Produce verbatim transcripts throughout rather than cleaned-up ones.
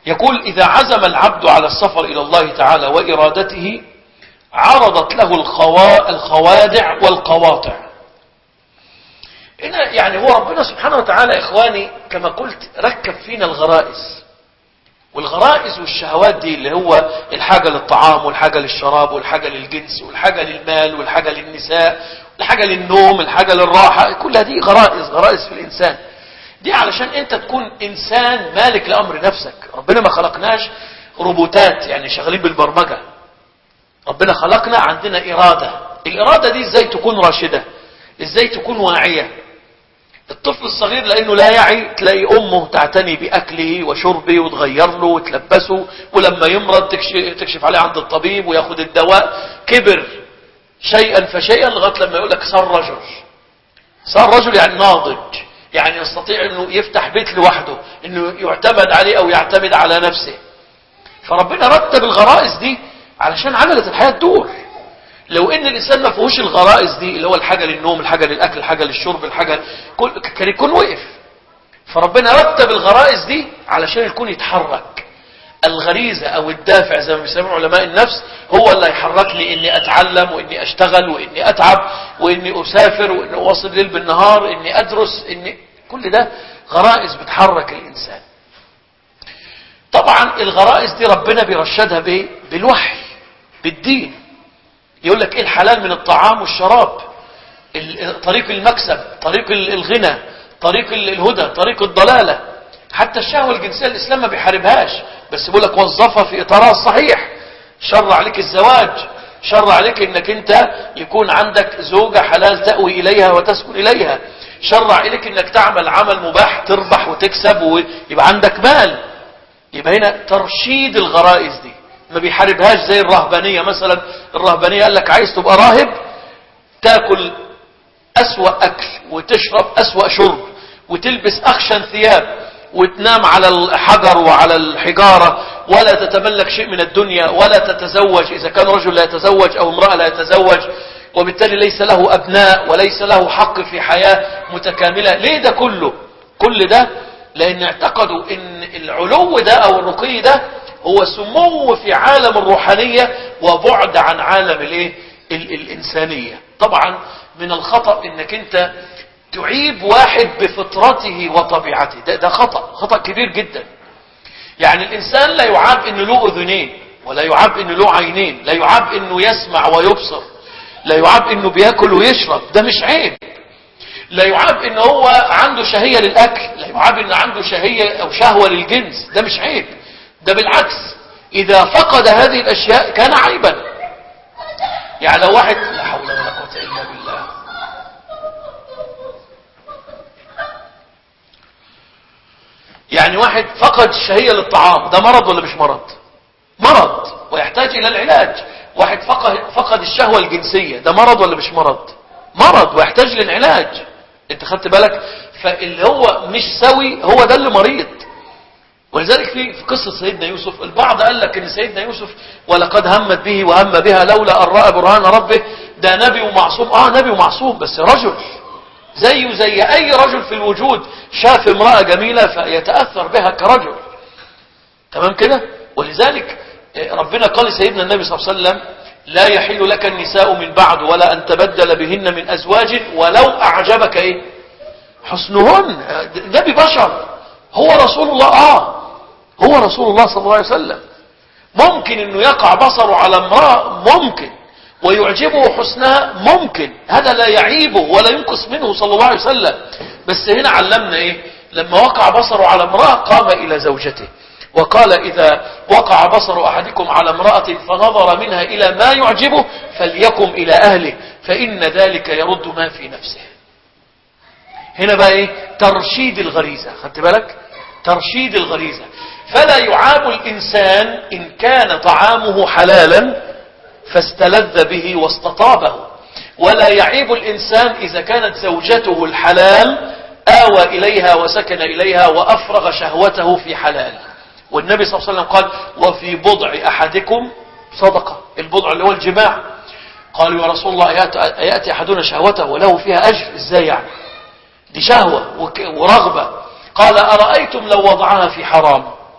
يقول إذا عزم العبد على السفر إلى الله تعالى وإرادته عرضت له الخوادع والقواطع. هنا يعني هو ربنا سبحانه وتعالى إخواني كما قلت ركب فينا الغرائز، والغرائز والشهوات دي اللي هو الحاجة للطعام والحاجة للشراب والحاجة للجنس والحاجة للمال والحاجة للنساء والحاجة للنوم الحاجة للراحة، كلها دي غرائز غرائز في الإنسان دي علشان أنت تكون إنسان مالك لأمر نفسك. ربنا ما خلقناش روبوتات يعني شغالين بالبرمجة، ربنا خلقنا عندنا إرادة. الإرادة دي إزاي تكون راشدة، إزاي تكون واعية. الطفل الصغير لأنه لا يعي تلاقي أمه تعتني بأكله وشربه وتغير له وتلبسه، ولما يمرض تكشف عليه عند الطبيب ويأخذ الدواء. كبر شيئا فشيئا لغاية لما يقول لك صار رجل. صار رجل يعني ناضج، يعني يستطيع أنه يفتح بيت لوحده، أنه يعتمد عليه أو يعتمد على نفسه. فربنا رتب الغرائز دي علشان عجلة الحياة تدور. لو ان الانسان ما فيهوش الغرائز دي اللي هو الحاجة للنوم الحاجة للاكل الحاجة للشرب الحاجة كل... كان يكون وقف. فربنا رتب الغرائز دي علشان يكون يتحرك. الغريزة او الدافع زي ما بيسموه علماء النفس هو اللي يحركني اني اتعلم واني اشتغل واني اتعب واني اسافر واني اوصل الليل بالنهار اني ادرس اني كل ده غرائز بتحرك الانسان. طبعا الغرائز دي ربنا بيرشدها بايه؟ بالوحي بالدين. يقول لك ايه الحلال من الطعام والشراب، طريق المكسب طريق الغنى طريق الهدى طريق الضلالة. حتى الشهوة الجنسية الإسلام ما بيحاربهاش، بس بيقول لك وظفها في إطارها الصحيح. شرع عليك الزواج، شرع عليك انك انت يكون عندك زوجة حلال تأوي إليها وتسكن إليها، شرع عليك انك تعمل عمل مباح تربح وتكسب ويبقى عندك مال. يبقى هنا ترشيد الغرائز دي ما بيحاربهاش زي الرهبانية مثلا. الرهبانية قال لك عايز تبقى راهب تاكل أسوأ أكل وتشرب أسوأ شرب وتلبس أخشن ثياب وتنام على الحجر وعلى الحجارة ولا تتملك شيء من الدنيا ولا تتزوج إذا كان رجل لا يتزوج أو امرأة لا يتزوج، وبالتالي ليس له أبناء وليس له حق في حياة متكاملة. ليه ده كله؟ كل ده لأن اعتقدوا ان العلو ده أو الرقي ده هو سمو في عالم الروحانية وبعد عن عالم الايه الإنسانية. طبعا من الخطأ انك انت تعيب واحد بفطرته وطبيعته، ده, ده خطأ خطأ كبير جدا. يعني الإنسان لا يعاب انه له أذنين ولا يعاب انه له عينين، لا يعاب انه يسمع ويبصر، لا يعاب انه بياكل ويشرب، ده مش عيب. لا يعاب انه هو عنده شهية للأكل، لا يعاب انه عنده شهية او شهوة للجنس، ده مش عيب. ده بالعكس إذا فقد هذه الأشياء كان عيبا. يعني لو واحد لا حول ولا قوة إلا بالله، يعني واحد فقد الشهية للطعام، ده مرض ولا مش مرض؟ مرض ويحتاج إلى العلاج. واحد فقد, فقد الشهوة الجنسية، ده مرض ولا مش مرض؟ مرض ويحتاج للعلاج. انت خدت بالك؟ فاللي هو مش سوي هو ده اللي مريض. ولذلك في في قصة سيدنا يوسف البعض قال لك ان سيدنا يوسف ولقد همت به وهم بها لولا ان رأى برهان ربه، ده نبي ومعصوم. اه نبي ومعصوم بس رجل زيه زي اي رجل في الوجود، شاف امرأة جميلة فيتأثر بها كرجل. تمام كده؟ ولذلك ربنا قال لسيدنا النبي صلى الله عليه وسلم لا يحل لك النساء من بعد ولا ان تبدل بهن من ازواج ولو اعجبك ايه حسنهن. نبي بشر، هو رسول الله. اه هو رسول الله صلى الله عليه وسلم. ممكن انه يقع بصره على امرأة، ممكن، ويعجبه حسنها، ممكن. هذا لا يعيبه ولا ينقص منه صلى الله عليه وسلم. بس هنا علمنا ايه؟ لما وقع بصره على امرأة قام الى زوجته وقال اذا وقع بصر احدكم على امرأة فنظر منها الى ما يعجبه فليقم الى اهله فان ذلك يرد ما في نفسه. هنا بقى ايه؟ ترشيد الغريزة. خدت بالك؟ ترشيد الغريزة. فلا يعاب الإنسان إن كان طعامه حلالا فاستلذ به واستطابه، ولا يعيب الإنسان إذا كانت زوجته الحلال آوى إليها وسكن إليها وأفرغ شهوته في حلال. والنبي صلى الله عليه وسلم قال وفي بضع أحدكم صدقة. البضع اللي هو الجماع. قالوا يا رسول الله يأتي أحدنا شهوته وله فيها أجر؟ إزاي يعني؟ دي شهوة ورغبة. قال أرأيتم لو وضعها في حرام؟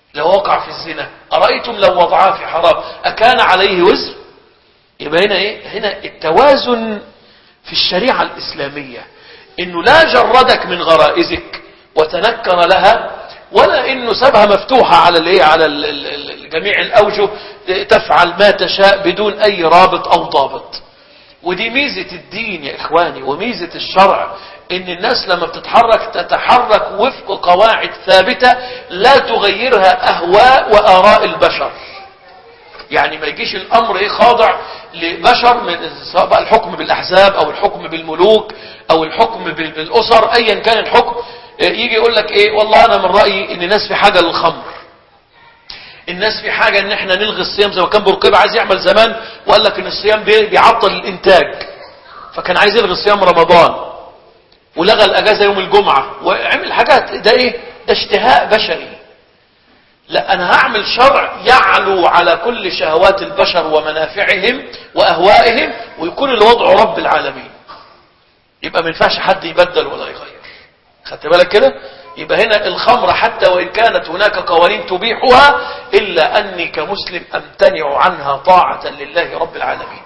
لو وقع في الزنا أرأيتم لو وضعها في حرام أكان عليه وزر؟ يبقى هنا إيه؟ هنا التوازن في الشريعة الإسلامية، إنه لا جردك من غرائزك وتنكر لها، ولا إنه سابها مفتوحة على الإيه، على ال ال ال جميع الأوجه، تفعل ما تشاء بدون أي رابط أو ضابط. ودي ميزة الدين يا إخواني وميزة الشرع، إن الناس لما بتتحرك تتحرك وفق قواعد ثابتة لا تغيرها أهواء وآراء البشر. يعني ما يجيش الأمر إيه خاضع لبشر، من سواء بقى الحكم بالأحزاب أو الحكم بالملوك أو الحكم بالأسر، أيا كان الحكم، يجي يقول لك إيه، والله أنا من رأيي إن الناس في حاجة للخمر، الناس في حاجة إن إحنا نلغي الصيام، زي ما كان بورقيبة عايز يعمل زمان وقال لك إن الصيام بيعطل الإنتاج، فكان عايز يلغي صيام رمضان ولغى الأجازة يوم الجمعة وعمل حاجات. ده إيه؟ ده اشتهاء بشري. لا، أنا هعمل شرع يعلو على كل شهوات البشر ومنافعهم وأهوائهم، ويكون الوضع رب العالمين. يبقى ما ينفعش حد يبدل ولا يغير. خدت بالك كده؟ يبقى هنا الخمر حتى وإن كانت هناك قوانين تبيحها، إلا أني كمسلم أمتنع عنها طاعة لله رب العالمين.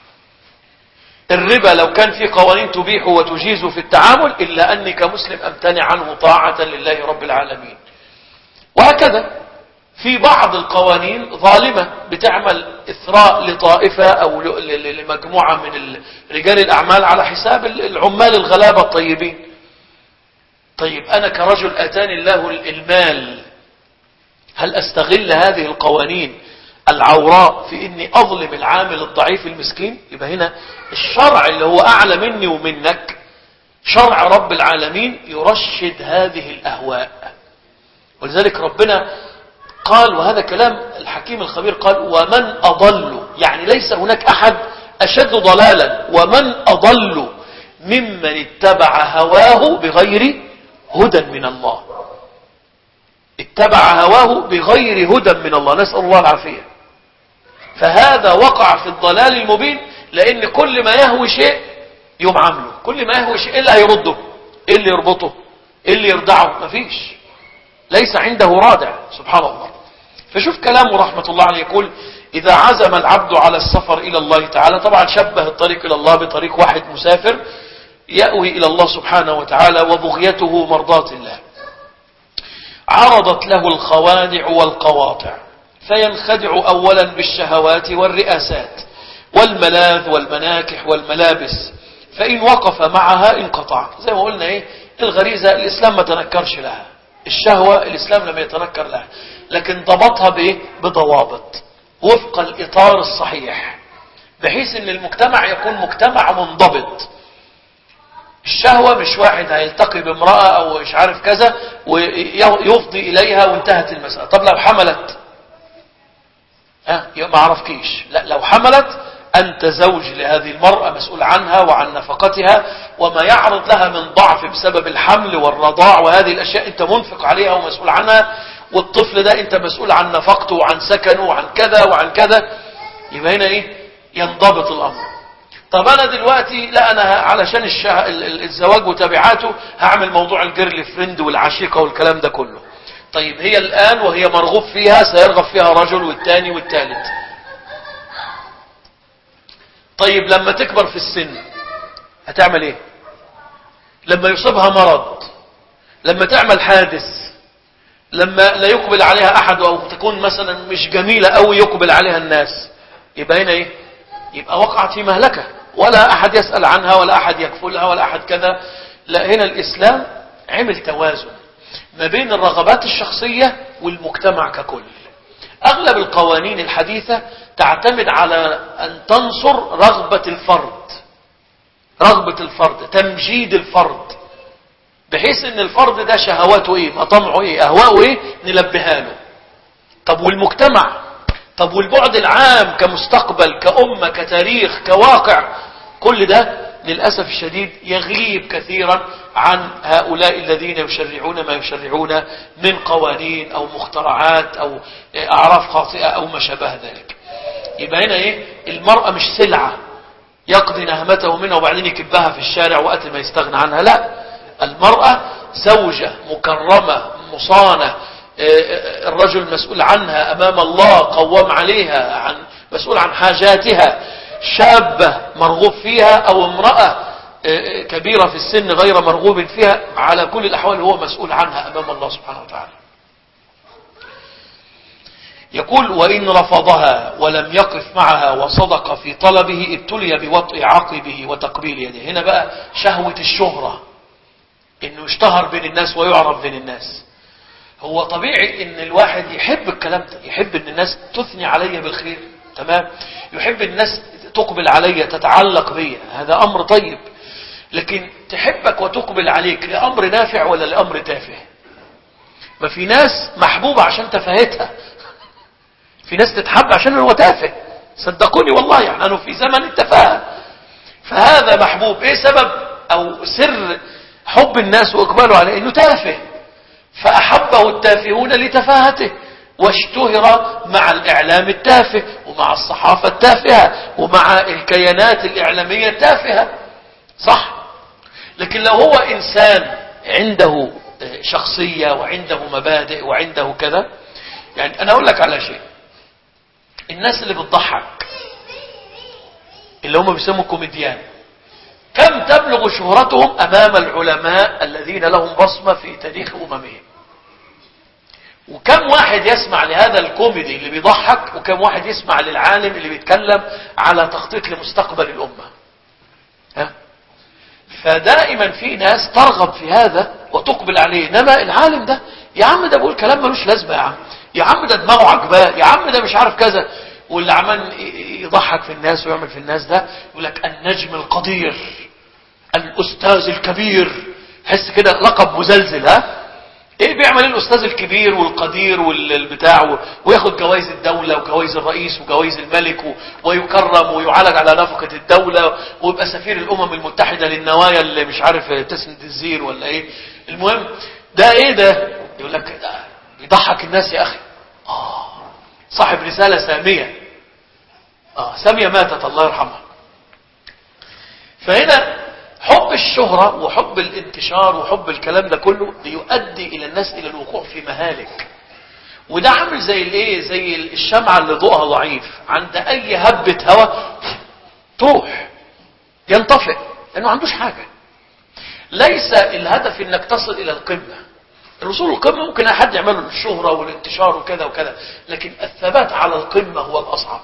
الربا لو كان في قوانين تبيحه وتجيزه في التعامل، إلا أني كمسلم أمتنع عنه طاعة لله رب العالمين. وهكذا في بعض القوانين ظالمة بتعمل إثراء لطائفة أو لمجموعة من رجال الأعمال على حساب العمال الغلابة الطيبين. طيب أنا كرجل أتاني الله المال، هل أستغل هذه القوانين العوراء في إني أظلم العامل الضعيف المسكين؟ يبقى هنا الشرع اللي هو أعلى مني ومنك، شرع رب العالمين، يرشد هذه الأهواء. ولذلك ربنا قال، وهذا كلام الحكيم الخبير، قال ومن أضل، يعني ليس هناك أحد أشد ضلالا، ومن أضل ممن اتبع هواه بغير هدى من الله. اتبع هواه بغير هدى من الله، نسأل الله العافية. فهذا وقع في الضلال المبين، لأن كل ما يهوي شيء يوم عامله، كل ما يهوي شيء إيه اللي هيرده؟ إيه اللي يربطه؟ إيه اللي يردعه؟ مفيش، ليس عنده رادع، سبحان الله. فشوف كلامه رحمة الله عليه، يقول إذا عزم العبد على السفر إلى الله تعالى، طبعا شبه الطريق إلى الله بطريق واحد مسافر يأوي إلى الله سبحانه وتعالى وبغيته مرضاة الله، عرضت له الخوادع والقواطع، فينخدع أولا بالشهوات والرئاسات والملاذ والمناكح والملابس، فإن وقف معها انقطع. زي ما قلنا إيه، الغريزة الإسلام ما تنكرش لها، الشهوة الإسلام لم يتنكر لها، لكن ضبطها بإيه؟ بضوابط وفق الإطار الصحيح، بحيث أن المجتمع يكون مجتمع منضبط. الشهوة مش واحد هيلتقي بامرأة أو مش عارف كذا ويفضي إليها وانتهت المسألة. طب لو حملت، ها ما عرفكيش، لا، لو حملت أنت زوج لهذه المرأة، مسؤول عنها وعن نفقتها وما يعرض لها من ضعف بسبب الحمل والرضاع وهذه الأشياء، أنت منفق عليها ومسؤول عنها، والطفل ده أنت مسؤول عن نفقته وعن سكنه وعن كذا وعن كذا. يبقى هنا إيه؟ ينضبط الأمر. طب أنا دلوقتي لا، أنا علشان الشه... الزواج وتبعاته هعمل موضوع الجيرل فريند والعشيقة والكلام ده كله. طيب هي الآن وهي مرغوب فيها، سيرغب فيها رجل والتاني والتالت. طيب لما تكبر في السن هتعمل ايه؟ لما يصيبها مرض، لما تعمل حادث، لما لا يقبل عليها أحد أو تكون مثلا مش جميلة أو يقبل عليها الناس، يبقى هنا ايه؟ يبقى وقعت في مهلكة، ولا أحد يسأل عنها ولا أحد يكفلها ولا أحد كذا. لا، هنا الإسلام عمل توازن ما بين الرغبات الشخصية والمجتمع ككل. أغلب القوانين الحديثة تعتمد على أن تنصر رغبة الفرد، رغبة الفرد، تمجيد الفرد، بحيث أن الفرد ده شهواته إيه، مطمعه إيه، أهواءه إيه، نلبيها له. طب والمجتمع؟ طب والبعد العام كمستقبل، كأمة، كتاريخ، كواقع، كل ده للأسف الشديد يغيب كثيرا عن هؤلاء الذين يشرعون ما يشرعون من قوانين أو مخترعات أو أعراف خاطئة أو ما شابه ذلك. يبقى هنا إيه؟ المرأة مش سلعة يقضي نهمته منها وبعدين يكبها في الشارع وقت ما يستغنى عنها. لا، المرأة زوجة مكرمة مصانة الرجل مسؤول عنها أمام الله، قوام عليها، عن مسؤول عن حاجاتها، شابة مرغوب فيها أو امرأة كبيرة في السن غير مرغوب فيها، على كل الأحوال هو مسؤول عنها أمام الله سبحانه وتعالى. يقول: وإن رفضها ولم يقف معها وصدق في طلبه ابتلي بوطء عقبه وتقبيل يده. هنا بقى شهوة الشهرة، إنه يشتهر بين الناس ويعرف بين الناس. هو طبيعي إن الواحد يحب الكلام ده، يحب إن الناس تثني علي بالخير، تمام، يحب الناس تقبل علي، تتعلق بي، هذا أمر طيب. لكن تحبك وتقبل عليك لأمر نافع ولا لأمر تافه؟ ما في ناس محبوبة عشان تفاهتها، في ناس تتحب عشان هو تافه، صدقوني والله، يعني أنه في زمن التفاهة. فهذا محبوب، ايه سبب او سر حب الناس واقباله عليه؟ انه تافه، فأحبه التافهون لتفاهته، واشتهر مع الإعلام التافه ومع الصحافة التافهة ومع الكيانات الإعلامية التافهة، صح؟ لكن لو هو إنسان عنده شخصية وعنده مبادئ وعنده كذا، يعني أنا أقول لك على شيء، الناس اللي بتضحك اللي هم بيسموا كوميديان، كم تبلغ شهرتهم أمام العلماء الذين لهم بصمة في تاريخ أممهم؟ وكم واحد يسمع لهذا الكوميدي اللي بيضحك، وكم واحد يسمع للعالم اللي بيتكلم على تخطيط لمستقبل الأمة؟ ها؟ فدائما في ناس ترغب في هذا وتقبل عليه، انما العالم ده يا عم ده بيقول كلام ملوش لازمه، يا عم يا عم ده دماغه عجباه، يا عم ده مش عارف كذا، واللي عمال يضحك في الناس ويعمل في الناس ده يقول لك النجم القدير، الأستاذ الكبير، حس كده لقب مزلزل. ها ايه بيعمل الاستاذ الكبير والقدير والبتاع، وياخد جوائز الدولة وجوائز الرئيس وجوائز الملك، ويكرم ويعالج على نفقة الدولة، ويبقى سفير الامم المتحدة للنوايا اللي مش عارف تسند الزير ولا ايه. المهم ده ايه ده؟ يقول لك ده بيضحك الناس يا اخي. اه صاحب رسالة سامية، اه سامية ماتت الله يرحمها. فهنا حب الشهرة وحب الانتشار وحب الكلام ده كله بيؤدي الى الناس الى الوقوع في مهالك، وده عامل زي الايه، زي الشمعة اللي ضوءها ضعيف، عند اي هبة هواء تروح ينطفئ لانه ما عندوش حاجة. ليس الهدف انك تصل الى القمة، الوصول للقمة ممكن احد يعمله الشهرة والانتشار وكذا وكذا، لكن الثبات على القمة هو الاصعب.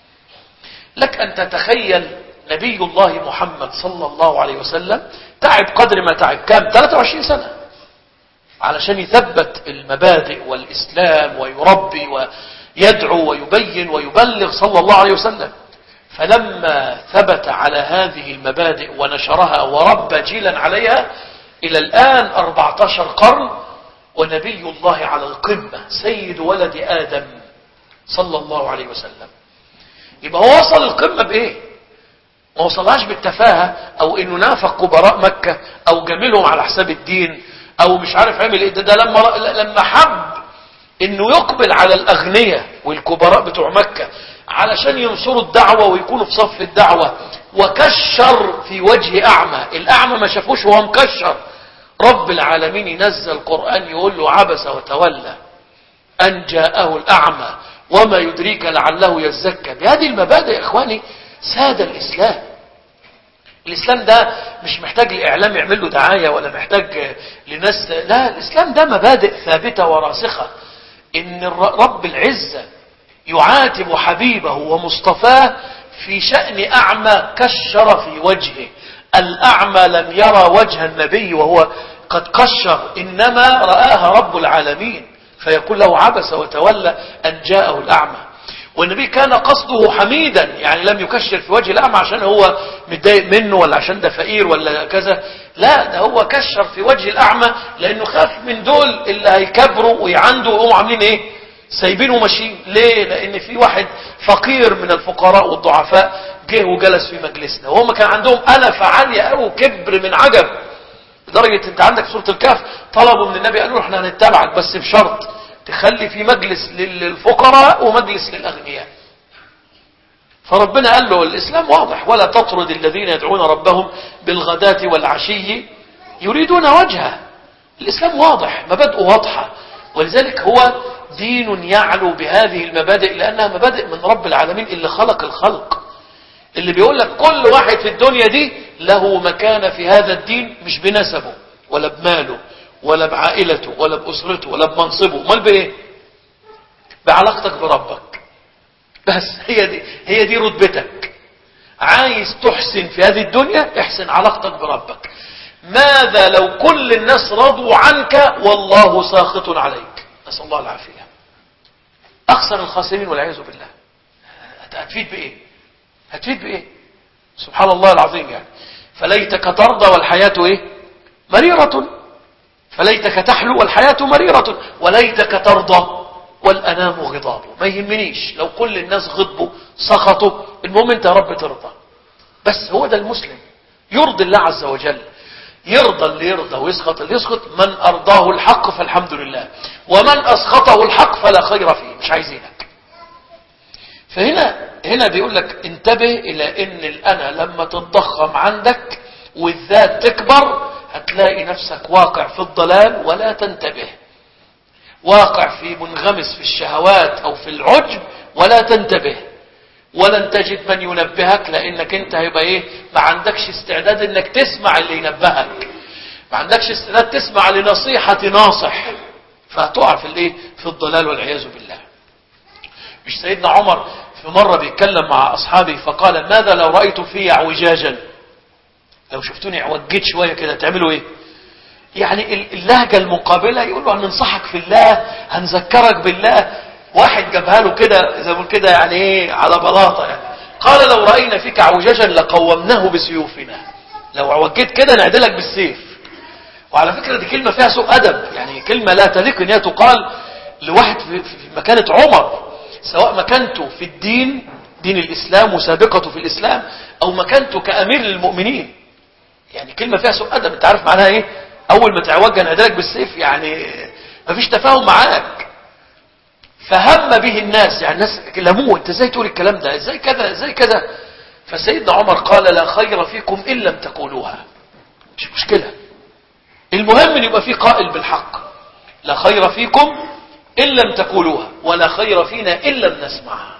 لك ان تتخيل نبي الله محمد صلى الله عليه وسلم تعب قدر ما تعب، كام؟ ثلاثة وعشرين سنة علشان يثبت المبادئ والإسلام ويربي ويدعو ويبين ويبلغ صلى الله عليه وسلم. فلما ثبت على هذه المبادئ ونشرها وربى جيلا عليها، إلى الآن أربعة عشر قرن ونبي الله على القمة، سيد ولد آدم صلى الله عليه وسلم. يبقى هو وصل القمة بإيه؟ ما وصلهاش بالتفاهة، او انه نافق كبراء مكة، او جاملهم على حساب الدين، او مش عارف عمل ايه. ده, ده لما لما حب انه يقبل على الاغنياء والكبراء بتوع مكة علشان ينصروا الدعوة ويكونوا في صف الدعوة، وكشر في وجه اعمى، الاعمى ما شافوش وهو مكشر، رب العالمين ينزل قرآن يقول له عبس وتولى ان جاءه الاعمى وما يدريك لعله يزكى. بهذه المبادئ يا اخواني ساد الإسلام. الإسلام ده مش محتاج لإعلام يعمل له دعاية، ولا محتاج لناس، لا، الإسلام ده مبادئ ثابتة وراسخة. إن رب العزة يعاتب حبيبه ومصطفاه في شأن أعمى كشر في وجهه. الأعمى لم يرى وجه النبي وهو قد قشر، إنما رآها رب العالمين، فيقول له عبس وتولى أن جاءه الأعمى. والنبي كان قصده حميدا، يعني لم يكشر في وجه الأعمى عشان هو متضايق منه ولا عشان ده فقير ولا كذا، لا، ده هو كشر في وجه الأعمى لأنه خاف من دول اللي هيكبروا ويعندوا ويقوموا عاملين ايه، سايبينه وماشيين. ليه؟ لأن في واحد فقير من الفقراء والضعفاء جه وجلس في مجلسنا، وهم كان عندهم ألفة عالية أو كبر من عجب، لدرجة انت عندك سورة الكهف طلبوا من النبي قالوا احنا هنتبعك بس بشرط تخلي في مجلس للفقراء ومجلس للأغنياء. فربنا قال له الإسلام واضح، ولا تطرد الذين يدعون ربهم بالغداة والعشي يريدون وجهه. الإسلام واضح، مبادئه واضحة، ولذلك هو دين يعلو بهذه المبادئ، لأنها مبادئ من رب العالمين اللي خلق الخلق، اللي بيقول لك كل واحد في الدنيا دي له مكانة في هذا الدين، مش بنسبه ولا بماله ولا بعائلته ولا بأسرته ولا بمنصبه، امال بايه؟ بعلاقتك بربك. بس هي دي هي دي رتبتك. عايز تحسن في هذه الدنيا، احسن علاقتك بربك. ماذا لو كل الناس رضوا عنك والله ساخط عليك؟ نسأل الله العافية. أخسر الخاسرين والعياذ بالله. هتفيد بإيه؟ هتفيد بإيه؟ سبحان الله العظيم. يعني فليتك ترضى والحياة إيه؟ مريرة، فليتك تحلو والحياة مريرة، وليتك ترضى والأنام غضاب. ما يهمنيش لو كل الناس غضبوا سخطوا، المهم انت يا رب ترضى. بس هو ده المسلم، يرضي الله عز وجل، يرضى اللي يرضى ويسخط اللي يسخط. من أرضاه الحق فالحمد لله، ومن أسخطه الحق فلا خير فيه. مش عايزينك. فهنا هنا بيقول لك انتبه إلى ان الأنا لما تتضخم عندك والذات تكبر، هتلاقي نفسك واقع في الضلال ولا تنتبه، واقع في منغمس في الشهوات أو في العجب ولا تنتبه، ولن تجد من ينبهك، لأنك انت هيبقى ايه؟ ما عندكش استعداد انك تسمع اللي ينبهك، ما عندكش استعداد تسمع لنصيحة ناصح، فهتقع في الايه؟ في الضلال والعياذ بالله. مش سيدنا عمر في مرة بيتكلم مع أصحابه فقال: ماذا لو رأيت في اعوجاجا؟ لو شفتوني اعوجيت شوية كده تعملوا ايه؟ يعني اللهجة المقابلة يقول له: هننصحك في الله، هنذكرك بالله. واحد جابها له كده زي ما كده يعني ايه، على بلاطة يعني. قال: لو رأينا فيك اعوجاجا لقومناه بسيوفنا. لو عوجيت كده نعدلك بالسيف. وعلى فكرة دي كلمة فيها سوء أدب، يعني كلمة لا تليق ان هي تقال لواحد في مكانة عمر، سواء مكانته في الدين، دين الإسلام وسابقته في الإسلام، أو مكانته كأمير للمؤمنين. يعني كلمة فيها سوء أدب. انت عارف معناها ايه؟ أول ما تعوج نعدلك بالسيف، يعني مفيش تفاهم معاك. فهم به الناس، يعني الناس لموه: انت ازاي تقول الكلام ده؟ ازاي كذا ازاي كذا؟ فسيدنا عمر قال: لا خير فيكم إن لم تقولوها. مش مشكلة، المهم ان يبقى في قائل بالحق. لا خير فيكم إن لم تقولوها، ولا خير فينا إن لم نسمعها.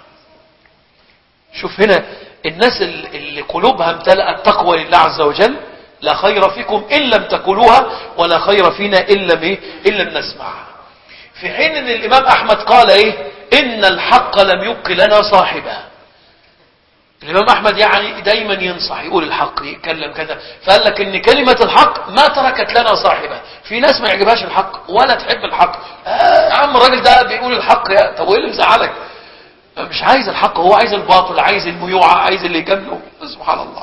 شوف هنا الناس اللي قلوبها امتلأت تقوى لله عز وجل: لا خير فيكم إن لم تقولوها، ولا خير فينا إن لم, إيه؟ إن لم نسمعها. في حين ان الإمام أحمد قال إيه؟ إن الحق لم يبق لنا صاحبا. الإمام أحمد يعني دايما ينصح، يقول الحق، يتكلم كذا. فقال لك إن كلمة الحق ما تركت لنا صاحبا. في ناس ما يعجبهاش الحق ولا تحب الحق. آه يا عم الراجل ده بيقول الحق، يا طب وايه اللي مزعلك؟ مش عايز الحق، هو عايز الباطل، عايز الميوعة، عايز اللي يجامله. سبحان الله.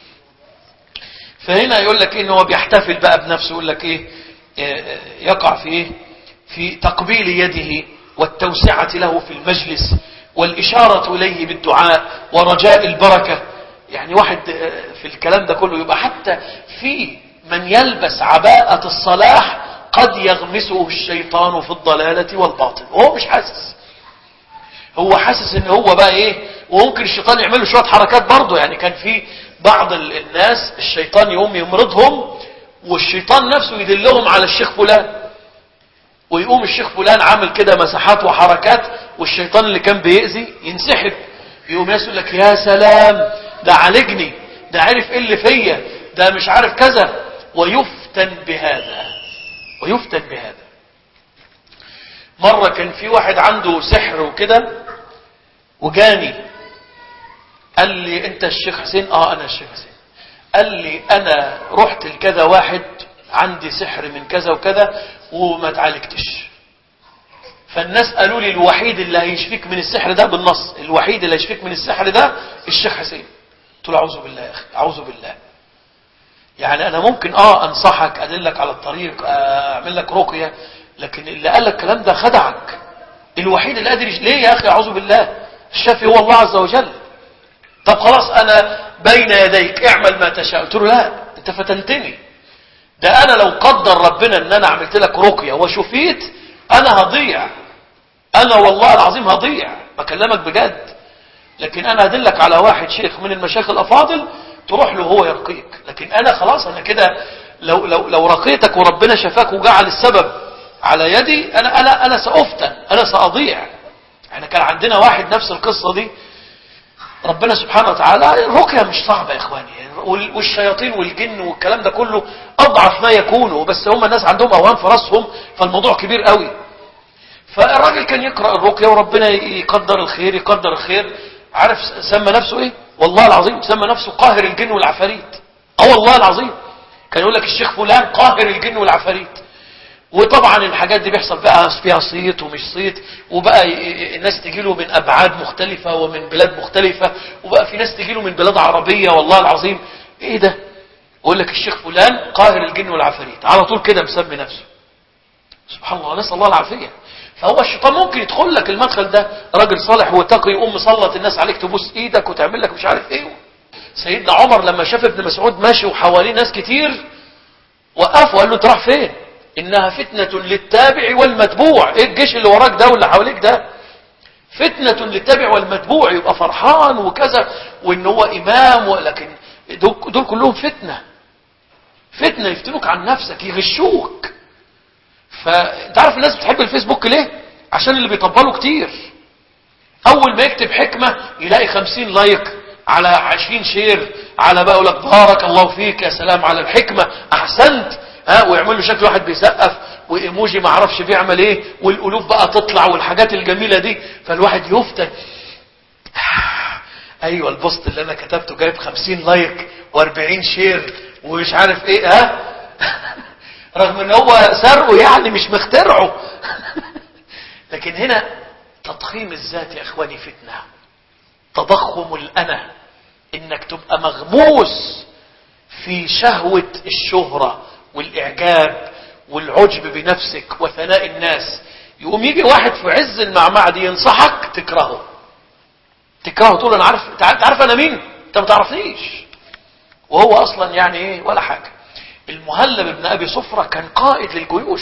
فهنا يقول لك إيه؟ هو بيحتفل بقى بنفسه، يقول لك إيه؟ يقع في إيه؟ في تقبيل يده والتوسعة له في المجلس، والإشارة إليه بالدعاء ورجاء البركة. يعني واحد في الكلام ده كله يبقى حتى في من يلبس عباءة الصلاح قد يغمسه الشيطان في الضلالة والباطل وهو مش حاسس. هو حاسس ان هو بقى ايه، وممكن الشيطان يعمل له شوية حركات برضه. يعني كان في بعض الناس الشيطان يقوم يمرضهم، والشيطان نفسه يدلهم على الشيخ فلان، ويقوم الشيخ فلان عامل كده مساحات وحركات، والشيطان اللي كان بيأذي ينسحب. يقوم يقول لك: يا سلام، ده عالجني، ده عارف ايه اللي فيا، ده مش عارف كذا. ويفتن بهذا ويفتن بهذا. مرة كان في واحد عنده سحر وكده وجاني، قال لي: انت الشيخ حسين؟ اه انا الشيخ حسين. قال لي: انا رحت لكذا واحد عندي سحر من كذا وكذا وما تعالجتش. فالناس قالوا لي: الوحيد اللي هيشفيك من السحر ده، بالنص، الوحيد اللي هيشفيك من السحر ده الشيخ حسين. قلت له: اعوذ بالله يا اخي، اعوذ بالله. يعني انا ممكن اه انصحك، ادلك على الطريق، اعمل لك رقية، لكن اللي قال لك الكلام ده خدعك. الوحيد اللي قادر ليه يا اخي؟ اعوذ بالله، الشافي هو الله عز وجل. طب خلاص انا بين يديك، اعمل ما تشاء. قلت له: لا، انت فتنتني. ده انا لو قدر ربنا ان انا عملت لك رقية وشفيت، انا هضيع، انا والله العظيم هضيع، بكلمك بجد. لكن انا هدلك على واحد شيخ من المشايخ الافاضل تروح له هو يرقيك. لكن انا خلاص، انا كده لو لو لو رقيتك وربنا شفاك وجعل السبب على يدي انا انا انا سافتن، انا ساضيع. احنا كان عندنا واحد نفس القصة دي، ربنا سبحانه وتعالى، الرقية مش صعبة يا اخواني، والشياطين والجن والكلام ده كله اضعف ما يكونوا، بس هم الناس عندهم اوهام في راسهم، فالموضوع كبير قوي. فالراجل كان يقرأ الرقية وربنا يقدر الخير، يقدر الخير. عارف سمى نفسه ايه؟ والله العظيم سمى نفسه قاهر الجن والعفاريت. اه والله العظيم كان يقول لك الشيخ فلان قاهر الجن والعفاريت. وطبعا الحاجات دي بيحصل بقى فيها صيت ومش صيت، وبقى الناس تجيله من ابعاد مختلفة ومن بلاد مختلفة، وبقى في ناس تجيله من بلاد عربية. والله العظيم ايه ده؟ يقول لك الشيخ فلان قاهر الجن والعفاريت، على طول كده مسمي نفسه. سبحان الله، نسأل الله العافية. فهو الشيطان ممكن يدخل لك المدخل ده، راجل صالح وتقي يقوم مسلط الناس عليك تبوس ايدك وتعمل لك مش عارف ايه. سيدنا عمر لما شاف ابن مسعود ماشي وحواليه ناس كتير وقفه وقال له انت رايح فين؟ انها فتنة للتابع والمتبوع. ايه الجيش اللي وراك ده واللي حواليك ده؟ فتنة للتابع والمتبوع، يبقى فرحان وكذا وان هو امام، ولكن دول, دول كلهم فتنة. فتنة يفتنوك عن نفسك، يغشوك. فانت عارف الناس بتحب الفيسبوك ليه؟ عشان اللي بيطبلوا كتير. اول ما يكتب حكمة يلاقي خمسين لايك على عشرين شير على بقى، لك بارك الله فيك، يا سلام على الحكمة، احسنت، ها، ويعمل له شكل واحد بيسقف وايموجي ما اعرفش بيعمل ايه، والقلوب بقى تطلع والحاجات الجميلة دي. فالواحد يفتن، ايوه البوست اللي انا كتبته جايب خمسين لايك واربعين شير ومش عارف ايه، ها رغم ان هو سرقه يعني مش مخترعه. لكن هنا تضخيم الذات يا اخواني فتنة، تضخم الانا، انك تبقى مغموس في شهوة الشهرة والاعجاب والعجب بنفسك وثناء الناس. يقوم يجي واحد في عز المعمعة دي ينصحك تكرهه، تكرهه تقول انا عارف، انت عارف انا مين؟ انت ما تعرفنيش. وهو اصلا يعني ايه ولا حاجة. المهلب ابن ابي صفرة كان قائد للجيوش،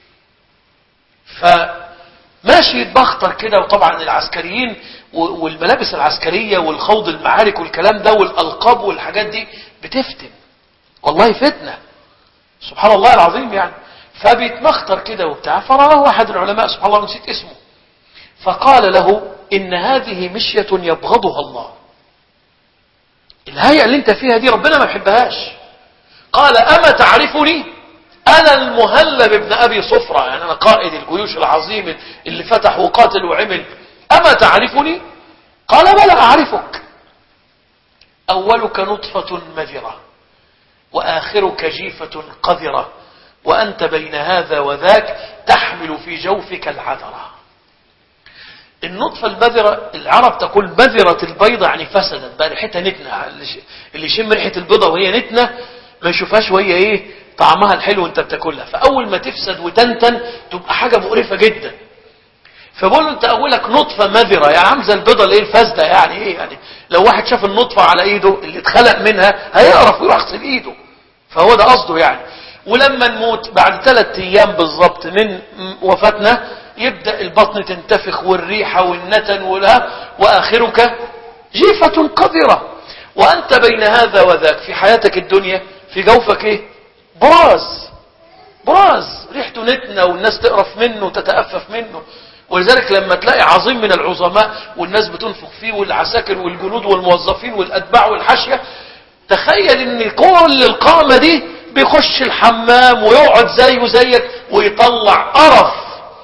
فماشي يتبختر كده، وطبعا العسكريين والملابس العسكرية والخوض المعارك والكلام ده والالقاب والحاجات دي بتفتن، والله فتنة، سبحان الله العظيم يعني. فبيتمختر كده وبتاع، فراه احد العلماء سبحان الله نسيت اسمه، فقال له ان هذه مشية يبغضها الله، الهيئة اللي انت فيها دي ربنا ما يحبهاش. قال اما تعرفني؟ انا المهلب ابن ابي صفرة، يعني انا قائد الجيوش العظيم اللي فتح وقاتل وعمل، اما تعرفني؟ قال بلى اعرفك، اولك نطفة مذرة واخرك جيفة قذرة، وانت بين هذا وذاك تحمل في جوفك العذرة. النطفة البذرة، العرب تقول بذرة البيضة، يعني فسدت بقى ريحتها نتنة، اللي يشم ريحة البيضة وهي نتنة ما يشوفهاش وهي ايه طعمها الحلو وانت بتاكلها، فاول ما تفسد وتنتن تبقى حاجة مقرفة جدا. فبقول له انت اولك نطفة مذرة، يا عم زي البيضة اللي ايه الفاسدة، يعني ايه؟ يعني لو واحد شاف النطفة على ايده اللي اتخلق منها هيعرف ويروح يغسل ايده، فهو ده قصده يعني. ولما نموت بعد ثلاث ايام بالظبط من وفاتنا يبدأ البطن تنتفخ والريحة والنتن والها، واخرك جيفة قذرة، وانت بين هذا وذاك في حياتك الدنيا في جوفك ايه؟ براز، براز ريحته نتنة والناس تقرف منه وتتأفف منه. ولذلك لما تلاقي عظيم من العظماء والناس بتنفخ فيه والعساكر والجنود والموظفين والأتباع والحاشية، تخيل ان كل القامة دي بيخش الحمام ويقعد زيه زيك ويطلع قرف،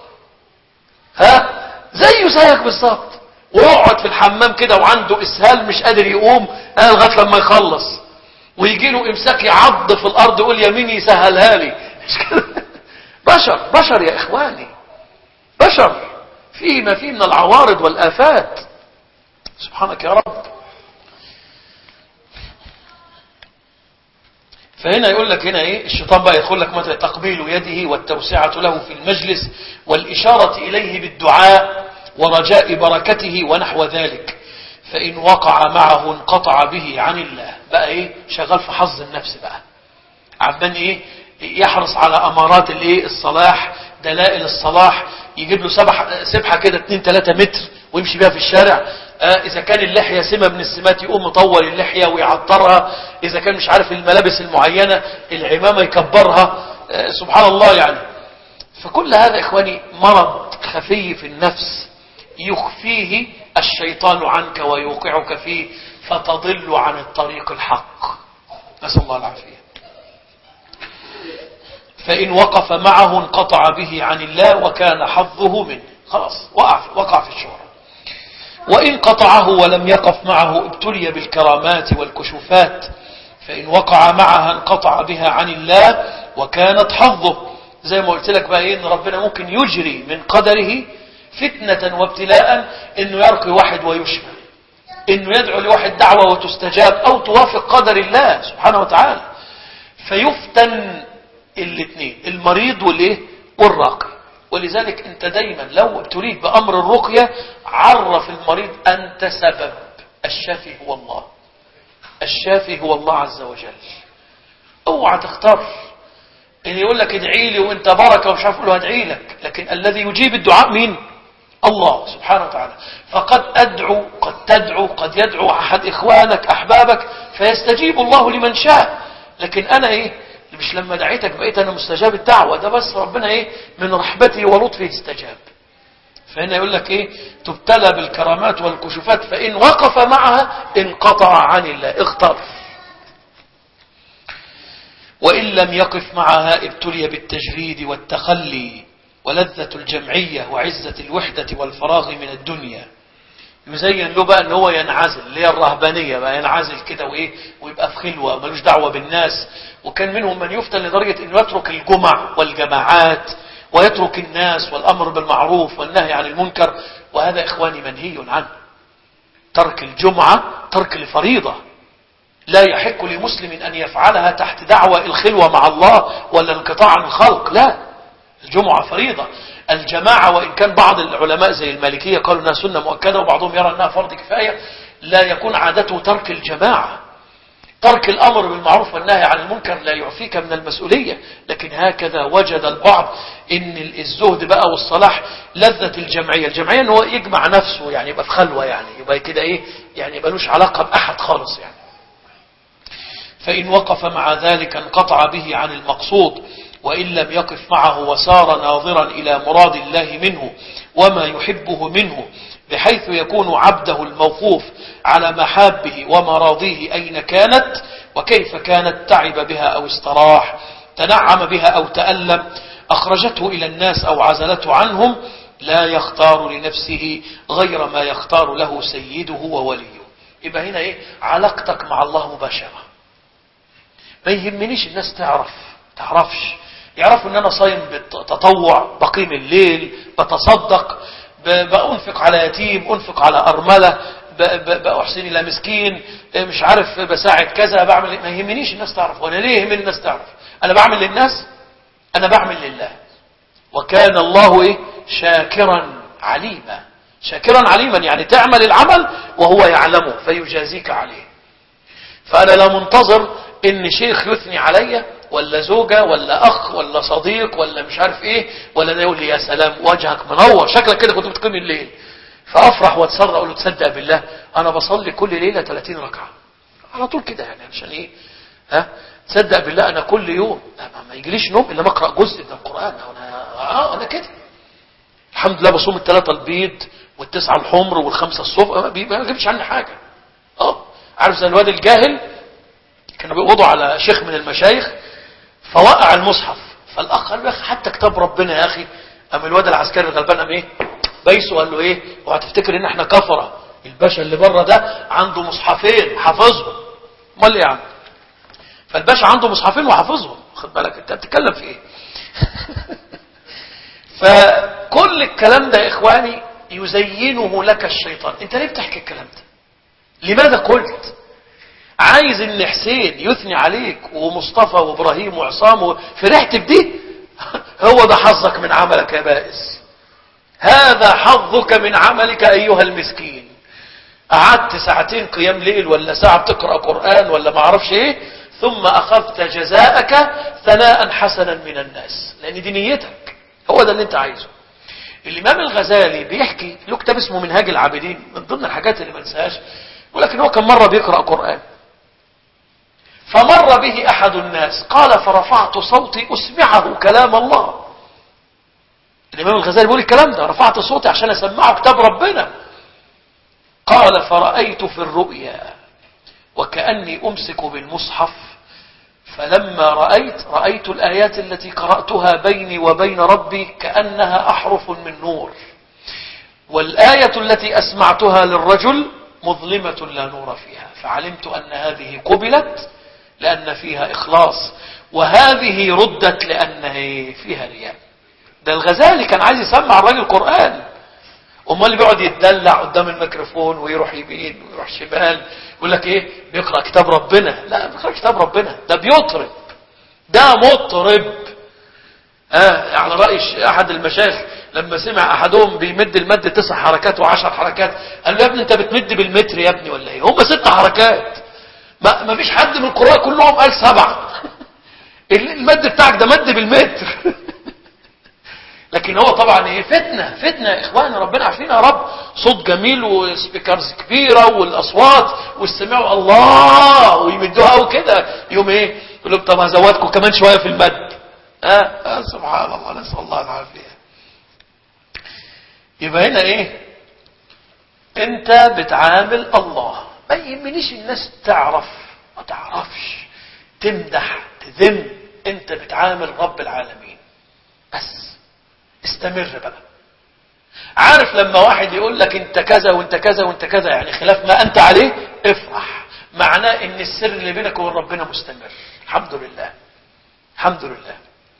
ها زيه زيك بالظبط، ويقعد في الحمام كده وعنده اسهال مش قادر يقوم انا لغايه لما يخلص، ويجي له امساك يعض في الارض يقول يمين يسهلها لي. بشر، بشر يا اخواني، بشر فيه ما فيه من العوارض والآفات. سبحانك يا رب. فهنا يقول لك هنا ايه الشيطان بقى يدخل لك مثلا تقبيل يده والتوسعة له في المجلس والإشارة إليه بالدعاء ورجاء بركته ونحو ذلك، فإن وقع معه انقطع به عن الله. بقى ايه شغال في حظ النفس بقى، عبان ايه يحرص على امارات الايه الصلاح، دلائل الصلاح، يجيب له سبح سبحه كده اتنين تلاتة متر ويمشي بيها في الشارع. آه اذا كان اللحيه سمه من السمات يقوم مطول اللحيه ويعطرها، اذا كان مش عارف الملابس المعينه العمامه يكبرها. آه سبحان الله يعني. فكل هذا إخواني مرض خفي في النفس يخفيه الشيطان عنك ويوقعك فيه فتضل عن الطريق الحق، نسأل الله العافية. فإن وقف معه انقطع به عن الله وكان حظه منه، خلاص وقع, وقع في الشهرة. وإن قطعه ولم يقف معه ابتلي بالكرامات والكشوفات، فإن وقع معها انقطع بها عن الله وكانت حظه. زي ما قلت لك بقى إيه، إن ربنا ممكن يجري من قدره فتنة وابتلاء، إنه يرقي واحد ويشفى، إنه يدعو لواحد دعوة وتستجاب، أو توافق قدر الله سبحانه وتعالى، فيفتن الاثنين، المريض والإيه والراقي. ولذلك أنت دايما لو ابتليت بأمر الرقية عرف المريض أنت سبب، الشافي هو الله، الشافي هو الله عز وجل. اوعى تختار اللي يقول لك ادعي لي وانت بركه ومش عارف له ادعي لك، لكن الذي يجيب الدعاء مين؟ الله سبحانه وتعالى. فقد ادعو، قد تدعو، قد يدعو احد اخوانك احبابك فيستجيب الله لمن شاء، لكن انا ايه مش لما دعيتك بقيت انا مستجاب الدعوه، ده بس ربنا ايه من رحمته ولطفه استجاب. فهنا يقول لك ايه تبتلى بالكرامات والكشوفات، فان وقف معها انقطع عن الله، اختار. وإن لم يقف معها ابتلي بالتجريد والتخلي ولذة الجمعية وعزة الوحدة والفراغ من الدنيا. يزين له بقى ان هو ينعزل، اللي هي الرهبانية بقى، ينعزل كده وايه ويبقى في خلوة ملوش دعوة بالناس. وكان منهم من يفتن لدرجة انه يترك الجمع والجماعات ويترك الناس والامر بالمعروف والنهي عن المنكر، وهذا اخواني منهي عنه. ترك الجمعة ترك الفريضة، لا يحق لمسلم أن يفعلها تحت دعوة الخلوة مع الله ولا الانقطاع عن الخلق، لا، الجمعة فريضة. الجماعة وإن كان بعض العلماء زي المالكية قالوا أنها سنة مؤكدة، وبعضهم يرى أنها فرض كفاية، لا يكون عادته ترك الجماعة. ترك الأمر بالمعروف والنهي عن المنكر لا يعفيك من المسؤولية، لكن هكذا وجد البعض إن الزهد بقى والصلاح لذة الجمعية. الجمعية أنه يجمع نفسه، يعني يبقى في خلوة، يعني يبقى كده إيه، يعني يبقى لوش علاقة بأحد خالص يعني. فإن وقف مع ذلك انقطع به عن المقصود، وإن لم يقف معه وسار ناظرا إلى مراد الله منه وما يحبه منه، بحيث يكون عبده الموقوف على محابه ومراضيه أين كانت وكيف كانت، تعب بها أو استراح، تنعم بها أو تألم، أخرجته إلى الناس أو عزلته عنهم، لا يختار لنفسه غير ما يختار له سيده ووليه. يبقى هنا إيه علاقتك مع الله مباشرة. ما يهمنيش الناس تعرف تعرفش، يعرفوا ان انا صايم بالتطوع، بقيم الليل، بتصدق، بأنفق على يتيم، أنفق على أرملة، بأحسن إلى مسكين، مش عارف بساعد كذا، بعمل. ما يهمنيش الناس تعرف. وانا ليه يهمني الناس تعرف؟ انا بعمل للناس، انا بعمل لله. وكان الله ايه شاكرا عليما. شاكرا عليما يعني تعمل العمل وهو يعلمه فيجازيك عليه. فانا لا منتظر ان شيخ يثني عليا ولا زوجة ولا اخ ولا صديق ولا مش عارف ايه، ولا ده يقول لي يا سلام وجهك منور شكلك كده كنت بتقيم الليل، فافرح واتسرى اقول له تصدق بالله انا بصلي كل ليلة ثلاثين ركعة على طول كده. يعني عشان ايه؟ ها تصدق بالله انا كل يوم ما يجيليش نوم الا ما اقرا جزء من القران. انا اه انا كده الحمد لله بصوم الثلاثه البيض والتسعه الحمر والخمسه الصبح، ما بيجيبش عني حاجه. اه عارف زي الواد الجاهل كانوا بيقبضوا على شيخ من المشايخ فوقع المصحف، فالاخ قال له حتى كتاب ربنا يا اخي. قام الواد العسكري الغلبان قام ايه بيسه قال له ايه اوعى تفتكر ان احنا كفره، الباشا اللي بره ده عنده مصحفين حافظهم. امال ايه يا عم؟ فالباشا عنده مصحفين وحافظهم، خد بالك انت بتتكلم في ايه. فكل الكلام ده يا اخواني يزينه لك الشيطان. انت ليه بتحكي الكلام ده؟ لماذا قلت عايز ان حسين يثني عليك ومصطفى وابراهيم وعصام فرحت بدي؟ هو ده حظك من عملك يا بائس، هذا حظك من عملك ايها المسكين. قعدت ساعتين قيام ليل ولا ساعة بتقرأ قرآن ولا ما اعرفش ايه، ثم اخذت جزاءك ثناء حسنا من الناس، لان دي نيتك، هو ده اللي انت عايزه. الامام الغزالي بيحكي له كتاب اسمه منهاج العابدين، من ضمن الحاجات اللي ما انساهاش، ولكن هو كان مرة بيقرأ قرآن فمر به احد الناس قال فرفعت صوتي اسمعه كلام الله، الإمام الغزالي بيقول الكلام ده، رفعت صوتي عشان أسمعه كتاب ربنا. قال فرأيت في الرؤيا وكأني أمسك بالمصحف، فلما رأيت رأيت الآيات التي قرأتها بيني وبين ربي كأنها أحرف من نور، والآية التي أسمعتها للرجل مظلمة لا نور فيها، فعلمت أن هذه قبلت لأن فيها إخلاص، وهذه ردت لأن فيها رياء. ده الغزالي كان عايز يسمع الراجل القرآن، امال اللي بيقعد يتدلع قدام الميكروفون ويروح يمين ويروح شمال يقول لك ايه بيقرأ كتاب ربنا. لا بيقرأ كتاب ربنا، ده بيطرب، ده مطرب. آه على رأي احد المشايخ لما سمع احدهم بيمد المد تسع حركات وعشر حركات قال له يا ابني انت بتمد بالمتر يا ابني ولا ايه؟ هم ست حركات، ما, ما فيش حد من القراء كلهم قال سبعة. المد بتاعك ده مد بالمتر. لكن هو طبعا ايه فتنة فتنة يا اخواني، ربنا عارفين يا رب، صوت جميل وسبيكرز كبيرة والاصوات والسماع الله ويمدوها وكده، يوم ايه يقول لهم طب هزودكم كمان شوية في المد. آه, اه سبحان الله، نسأل الله العافية. يبقى هنا ايه انت بتعامل الله، ما يهمنيش الناس تعرف ما تعرفش، تمدح تذم، انت بتعامل رب العالمين بس. استمر بقى. عارف لما واحد يقول لك انت كذا وانت كذا وانت كذا، يعني خلاف ما انت عليه، افرح، معناه ان السر اللي بينك وبين ربنا مستمر. الحمد لله الحمد لله.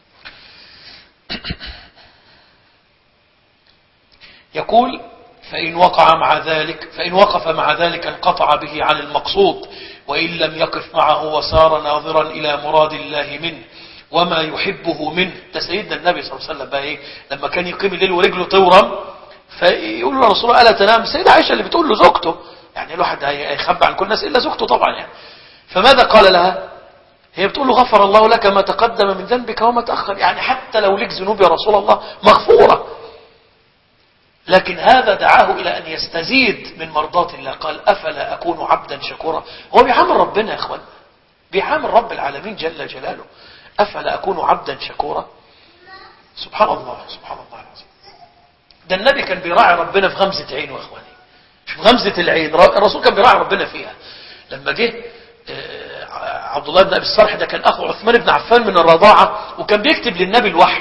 يقول فإن وقع مع ذلك فإن وقف مع ذلك انقطع به عن المقصود، وإن لم يقف معه وصار ناظرا إلى مراد الله منه وما يحبه منه. ده سيدنا النبي صلى الله عليه وسلم بقى ايه لما كان يقيم الليل ورجله تورم فيقول له رسول الله ألا تنام؟ السيدة عائشة اللي بتقول له زوجته، يعني الواحد هيخبى عن كل الناس إلا زوجته طبعا يعني. فماذا قال لها؟ هي بتقول له غفر الله لك ما تقدم من ذنبك وما تأخر، يعني حتى لو لك ذنوب يا رسول الله مغفورة. لكن هذا دعاه إلى أن يستزيد من مرضات الله، قال أفلا أكون عبدا شكورا. هو بيعامل ربنا يا أخوان، بيعامل رب العالمين جل جلاله، أفلا أكون عبدا شكورا. سبحان الله سبحان الله العظيم. ده النبي كان بيراعي ربنا في غمزة عينه يا أخواني، شوف غمزة العين الرسول كان بيراعي ربنا فيها. لما جه عبد الله بن أبي الصالح ده كان أخو عثمان بن عفان من الرضاعة، وكان بيكتب للنبي الوحي،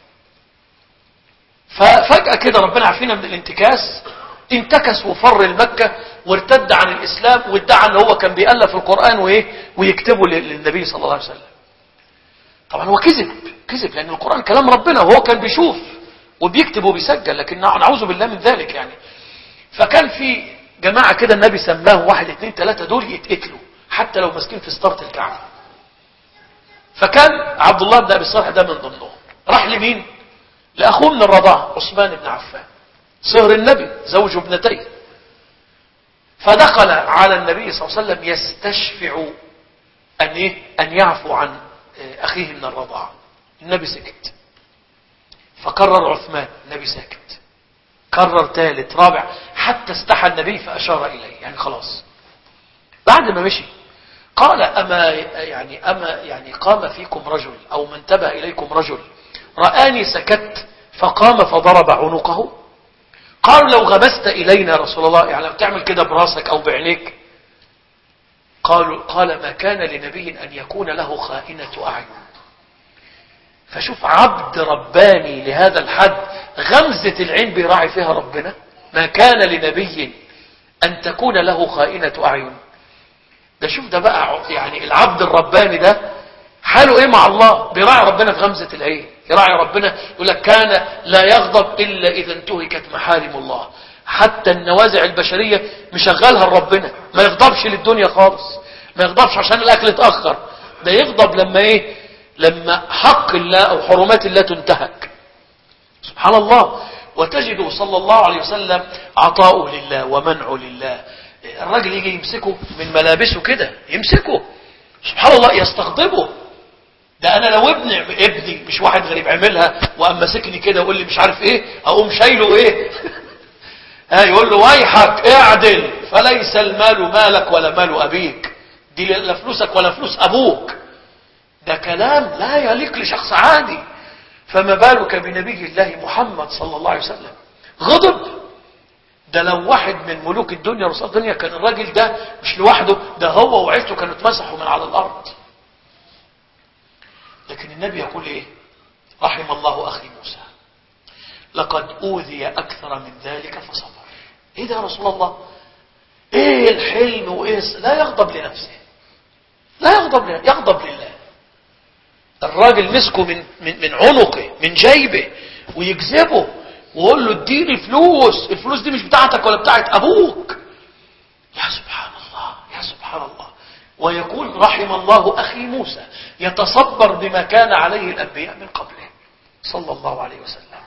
ففجأة كده ربنا عارفين من الانتكاس انتكس وفر المكة وارتد عن الإسلام، وادعى ان هو كان بيألف القرآن وايه ويكتبه للنبي صلى الله عليه وسلم. طبعا هو كذب كذب لأن القرآن كلام ربنا، وهو كان بيشوف وبيكتب وبيسجل، لكن نعوذ بالله من ذلك يعني. فكان في جماعة كده النبي سماهم واحد اثنين ثلاثة دول يتقتلوا حتى لو مسكين في ستارة الكعبة. فكان عبد الله بن أبي الصالح ده من ضمنهم. راح لمين؟ لأخوه من الرضاعة عثمان بن عفان صهر النبي زوج ابنتيه. فدخل على النبي صلى الله عليه وسلم يستشفع أن, إيه؟ أن يعفو عن أخيه من الرضاعة. النبي سكت، فكرر عثمان، النبي ساكت، كرر ثالث رابع، حتى استحى النبي فأشار إليه، يعني خلاص. بعد ما مشي قال أما يعني أما يعني قام فيكم رجل أو من انتبه إليكم رجل رآني سكت فقام فضرب عنقه؟ قالوا لو غمست إلينا رسول الله، يعني لو تعمل كده براسك أو بعينيك. قالوا قال ما كان لنبي أن يكون له خائنة أعين. فشوف عبد رباني لهذا الحد، غمزة العين بيراعي فيها ربنا. ما كان لنبي أن تكون له خائنة أعين. ده شوف ده بقى يعني العبد الرباني ده حاله ايه مع الله، بيراعي ربنا في غمزة العين، يراعي ربنا. يقول لك كان لا يغضب إلا إذا انتهكت محارم الله. حتى النوازع البشرية مشغلها لربنا، ما يغضبش للدنيا خالص، ما يغضبش عشان الأكل اتأخر، ده يغضب لما ايه لما حق الله أو حرمات الله تنتهك. سبحان الله. وتجد صلى الله عليه وسلم عطاؤه لله ومنعه لله. الراجل يجي يمسكه من ملابسه كده، يمسكه سبحان الله يستغضبه. ده انا لو ابن ابني مش واحد غريب عملها وقام ماسكني كده ويقول لي مش عارف ايه، اقوم شايله ايه ها يقول له ويحك اعدل، فليس المال مالك ولا مال ابيك، دي لا فلوسك ولا فلوس ابوك. ده كلام لا يليق لشخص عادي. فما بالك بنبي الله محمد صلى الله عليه وسلم؟ غضب. ده لو واحد من ملوك الدنيا ورؤساء الدنيا كان الراجل ده مش لوحده، ده هو وعيلته كانوا اتمسحوا من على الارض. لكن النبي يقول ايه؟ رحم الله اخي موسى لقد اوذي اكثر من ذلك فصبر. ايه ده يا رسول الله؟ ايه الحلم وايه؟ لا يغضب لنفسه، لا يغضب لنفسه، يغضب لله. الراجل مسكه من من من عنقه من جيبه ويجذبه ويقول له اديني فلوس، الفلوس دي مش بتاعتك ولا بتاعت ابوك. يا سبحان الله، يا سبحان الله. ويقول رحم الله اخي موسى يتصبر بما كان عليه الانبياء من قبله صلى الله عليه وسلم.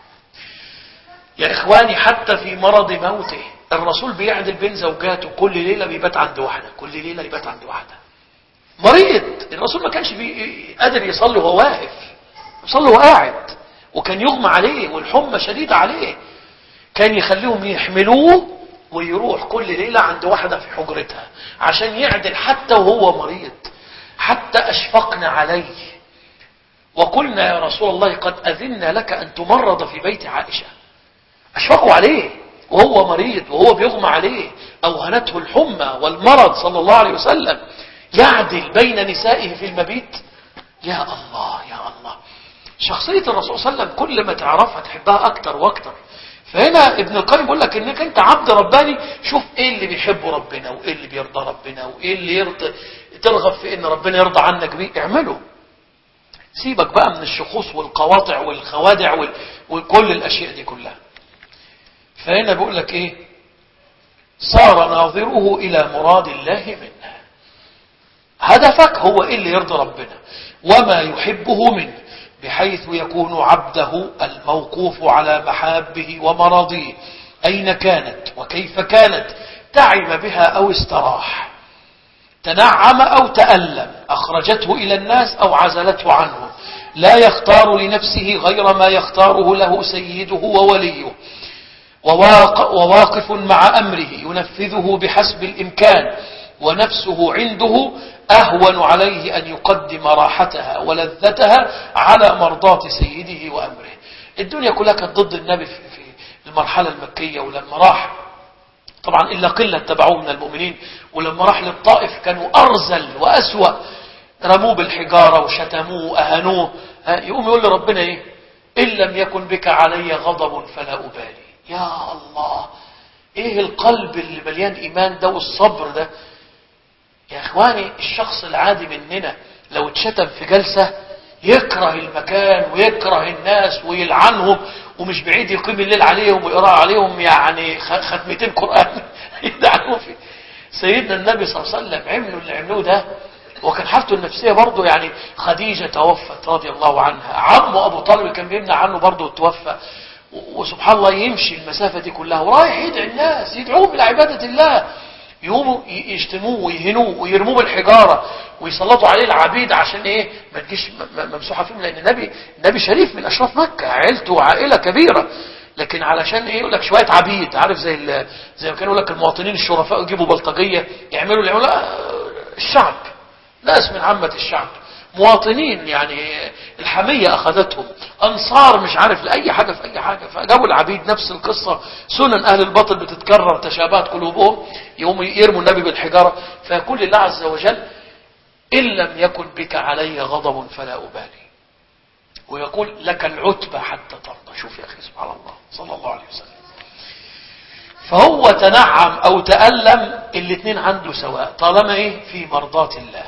يا اخواني حتى في مرض موته الرسول بيعدل بين زوجاته، كل ليله بيبات عند واحده، كل ليله يبات عند واحده. مريض الرسول ما كانش قادر يصلي وهو واقف، يصلي وهو قاعد، وكان يغمى عليه والحمى شديدة عليه. كان يخليهم يحملوه ويروح كل ليلة عند واحدة في حجرتها عشان يعدل حتى وهو مريض. حتى أشفقنا عليه وقلنا يا رسول الله قد أذنا لك أن تمرض في بيت عائشة. أشفقوا عليه وهو مريض وهو بيغمى عليه، أوهنته الحمى والمرض صلى الله عليه وسلم، يعدل بين نسائه في المبيت. يا الله يا الله. شخصية الرسول صلى الله عليه وسلم كل ما تعرفها تحبها أكتر وأكتر. فهنا ابن القيم بيقول لك انك انت عبد رباني، شوف ايه اللي بيحبه ربنا وايه اللي بيرضى ربنا وايه اللي يرضى، ترغب في ان ربنا يرضى عنك بيه اعمله. سيبك بقى من الشخوص والقواطع والخوادع وال... وكل الاشياء دي كلها. فهنا بيقول لك ايه؟ صار ناظره الى مراد الله منه. هدفك هو ايه اللي يرضى ربنا وما يحبه منه، بحيث يكون عبده الموقوف على محابه ومراضيه أين كانت وكيف كانت، تعب بها أو استراح، تنعم أو تألم، أخرجته إلى الناس أو عزلته عنه، لا يختار لنفسه غير ما يختاره له سيده ووليه، وواقف مع أمره ينفذه بحسب الإمكان، ونفسه عنده أهون عليه أن يقدم راحتها ولذتها على مرضاة سيده وأمره. الدنيا كلها كانت ضد النبي في المرحلة المكية، ولما راح طبعا إلا قلة تبعوه من المؤمنين، ولما راح للطائف كانوا أرزل وأسوأ، رموه بالحجارة وشتموه وأهنوه. يقوم يقول لربنا إيه؟ إن لم يكن بك علي غضب فلا أبالي. يا الله، إيه القلب اللي مليان إيمان ده والصبر ده. يا إخواني الشخص العادي مننا لو اتشتم في جلسة يكره المكان ويكره الناس ويلعنهم، ومش بعيد يقيم الليل عليهم ويقرأ عليهم يعني ختمتين قرآن يدعوا فيه. سيدنا النبي صلى الله عليه وسلم عملوا اللي عملوه ده، وكان حالته النفسية برضه يعني. خديجة توفت رضي الله عنها، عمه أبو طالب كان بيمنع عنه برضه توفى، وسبحان الله يمشي المسافة دي كلها ورايح يدعي الناس يدعوهم إلى عبادة الله، يقوموا يشتموه ويهنوه ويرموه بالحجارة ويسلطوا عليه العبيد عشان ايه؟ ما تجيش ممسوحة فيهم، لان النبي النبي شريف من اشراف مكة، عائلته عائلة كبيرة، لكن علشان ايه؟ يقول لك شوية عبيد، عارف زي زي ما كانوا يقول لك المواطنين الشرفاء يجيبوا بلطجية يعملوا اللي يعملوا الشعب، ناس من عامة الشعب مواطنين يعني الحمية أخذتهم، أنصار مش عارف لأي حاجة في أي حاجة، فجابوا العبيد. نفس القصة، سنن أهل الباطل بتتكرر، تشابهت قلوبهم، يقوموا يرموا النبي بالحجارة. فيقول الله عز وجل إن لم يكن بك علي غضب فلا أبالي، ويقول لك العتبى حتى ترضى. شوف يا أخي سبحان الله صلى الله عليه وسلم. فهو تنعم أو تألم الاثنين عنده سواء طالما إيه؟ في مرضاة الله.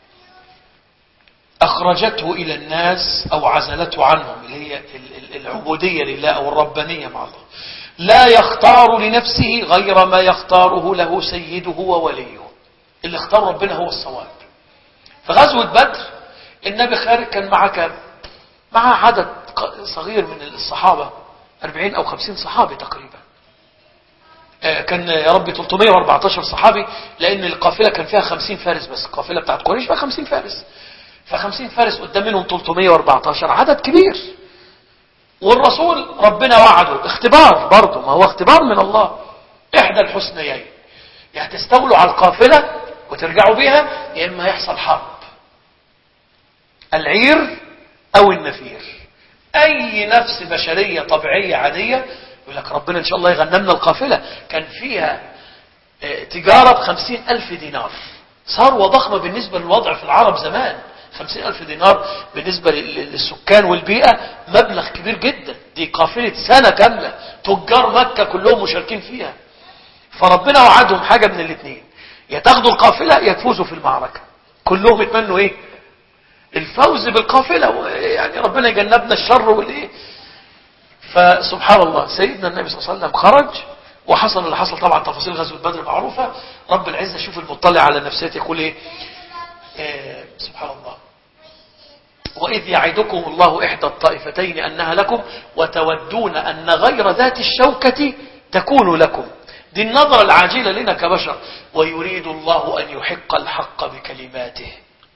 أخرجته إلى الناس أو عزلته عنهم، اللي هي العبودية لله أو الربانية مع الله. لا يختار لنفسه غير ما يختاره له سيده ووليه، اللي اختار ربنا هو الصواب. في غزوة بدر النبي خارج كان معه كام؟ معه عدد صغير من الصحابة، أربعين أو خمسين صحابي تقريبا. كان يا ربي ثلاثمائة وأربعة عشر صحابي، لأن القافلة كان فيها خمسين فارس بس، القافلة بتاعت قريش بقى خمسين فارس، فخمسين فارس قدام منهم ثلاثمائة وأربعة عشر، عدد كبير. والرسول ربنا وعده اختبار برضه، ما هو اختبار من الله، إحدى الحسنيين، يعني تستولوا على القافلة وترجعوا بيها، يا إما يحصل حرب، العير أو النفير، اي نفس بشرية طبيعية عادية يقول لك ربنا ان شاء الله يغنمنا القافلة. كان فيها تجارة بخمسين الف دينار، ثروة ضخمة بالنسبة للوضع في العرب زمان. خمسين الف دينار بالنسبة للسكان والبيئة مبلغ كبير جدا. دي قافلة سنة كاملة، تجار مكة كلهم مشاركين فيها. فربنا وعدهم حاجة من الاثنين، يا تاخدوا القافلة يا تفوزوا في المعركة. كلهم يتمنوا ايه؟ الفوز بالقافلة، يعني ربنا يجنبنا الشر والايه. فسبحان الله سيدنا النبي صلى الله عليه وسلم خرج وحصل اللي حصل. طبعا تفاصيل غزوة بدر معروفة. رب العزة شوف المطلع على نفسيته يقول ايه؟ آه سبحان الله، وإذ يعدكم الله إحدى الطائفتين أنها لكم وتودون أن غير ذات الشوكة تكون لكم. دي النظرة العاجلة لنا كبشر. ويريد الله أن يحق الحق بكلماته.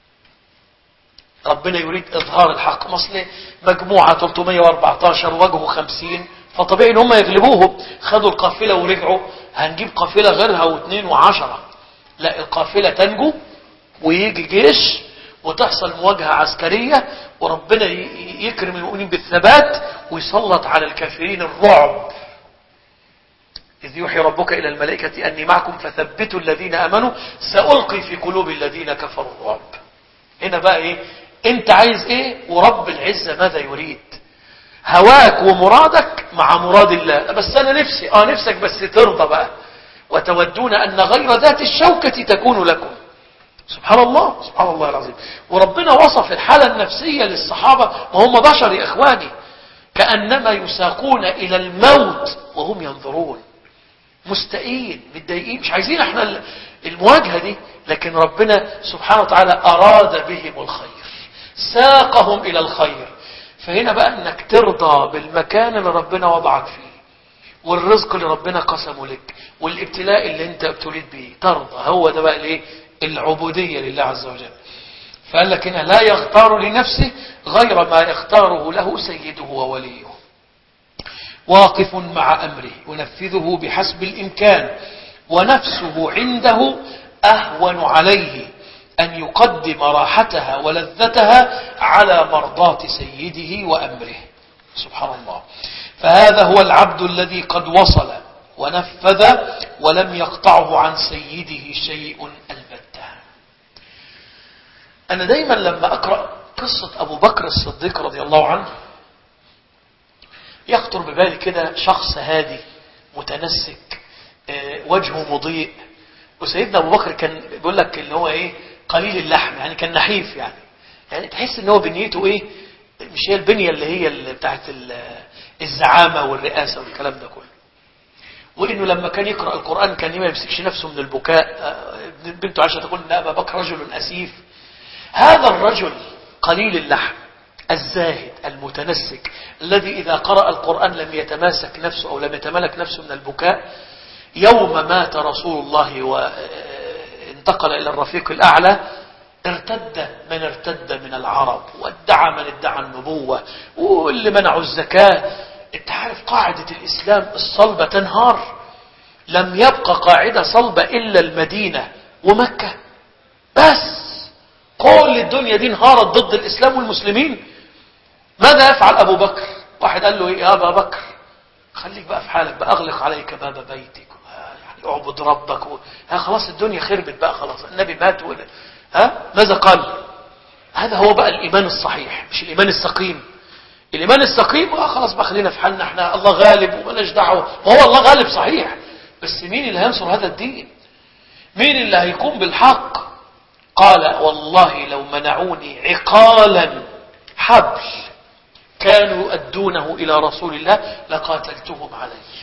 ربنا يريد إظهار الحق. مصل مجموعة ثلاثمائة وأربعة عشر وجهه خمسين، فطبيعي ان هم يغلبوهم. خدوا القافلة ورجعوا، هنجيب قافلة غيرها واثنين وعشرة. لا، القافلة تنجو ويجي جيش وتحصل مواجهة عسكرية، وربنا يكرم المؤمنين بالثبات ويسلط على الكافرين الرعب. إذ يوحي ربك إلى الملائكة أني معكم فثبتوا الذين أمنوا سألقي في قلوب الذين كفروا الرعب. هنا بقى إيه؟ أنت عايز إيه؟ ورب العزة ماذا يريد؟ هواك ومرادك مع مراد الله. بس أنا نفسي آه نفسك بس ترضى بقى. وتودون أن غير ذات الشوكة تكون لكم. سبحان الله، سبحان الله العظيم. وربنا وصف الحالة النفسية للصحابة، ما هم بشر يا إخواني، كأنما يساقون إلى الموت وهم ينظرون، مستائين متضايقين، مش عايزين احنا المواجهة دي. لكن ربنا سبحانه وتعالى أراد بهم الخير، ساقهم إلى الخير. فهنا بقى انك ترضى بالمكان اللي ربنا وضعك فيه، والرزق اللي ربنا قسمه لك، والابتلاء اللي انت ابتليت به، ترضى. هو ده بقى الايه؟ العبودية لله عز وجل. فقال لك هنا لا يختار لنفسه غير ما يختاره له سيده ووليه، واقف مع أمره ينفذه بحسب الإمكان، ونفسه عنده أهون عليه أن يقدم راحتها ولذتها على مرضاة سيده وأمره. سبحان الله. فهذا هو العبد الذي قد وصل ونفذ ولم يقطعه عن سيده شيء البتة. أنا دايما لما أقرأ قصة أبو بكر الصديق رضي الله عنه يخطر ببالي كده شخص هادي متنسك، وجهه مضيء. وسيدنا أبو بكر كان بيقول لك اللي هو إيه؟ قليل اللحم، يعني كان نحيف، يعني يعني تحس ان هو بنيته ايه؟ مش هي البنية اللي هي اللي بتاعت الزعامة والرئاسة والكلام ده كله. وانه لما كان يقرأ القرآن كان ما يمسكش نفسه من البكاء. بنته عائشة تقول ان ابا بكر رجل اسيف. هذا الرجل قليل اللحم الزاهد المتنسك الذي اذا قرأ القرآن لم يتماسك نفسه او لم يتملك نفسه من البكاء، يوم مات رسول الله و انتقل إلى الرفيق الأعلى ارتد من ارتد من العرب، وادعى من ادعى النبوة، واللي منعوا الزكاة. انت عارف قاعدة الإسلام الصلبة تنهار. لم يبقى قاعدة صلبة إلا المدينة ومكة بس. كل الدنيا دي انهارت ضد الإسلام والمسلمين. ماذا يفعل أبو بكر؟ واحد قال له ايه يا أبا بكر؟ خليك بقى في حالك بقى، أغلق عليك باب بيتك، اعبد ربك و... ها خلاص الدنيا خربت بقى، خلاص النبي مات ولا ها ماذا قال؟ هذا هو بقى الإيمان الصحيح، مش الإيمان السقيم. الإيمان السقيم اه خلاص بقى خلينا في حالنا، احنا الله غالب ومالناش دعوه. ما هو الله غالب صحيح، بس مين اللي هينصر هذا الدين؟ مين اللي هيقوم بالحق؟ قال والله لو منعوني عقالا حبل كانوا يؤدونه إلى رسول الله لقاتلتهم عليه.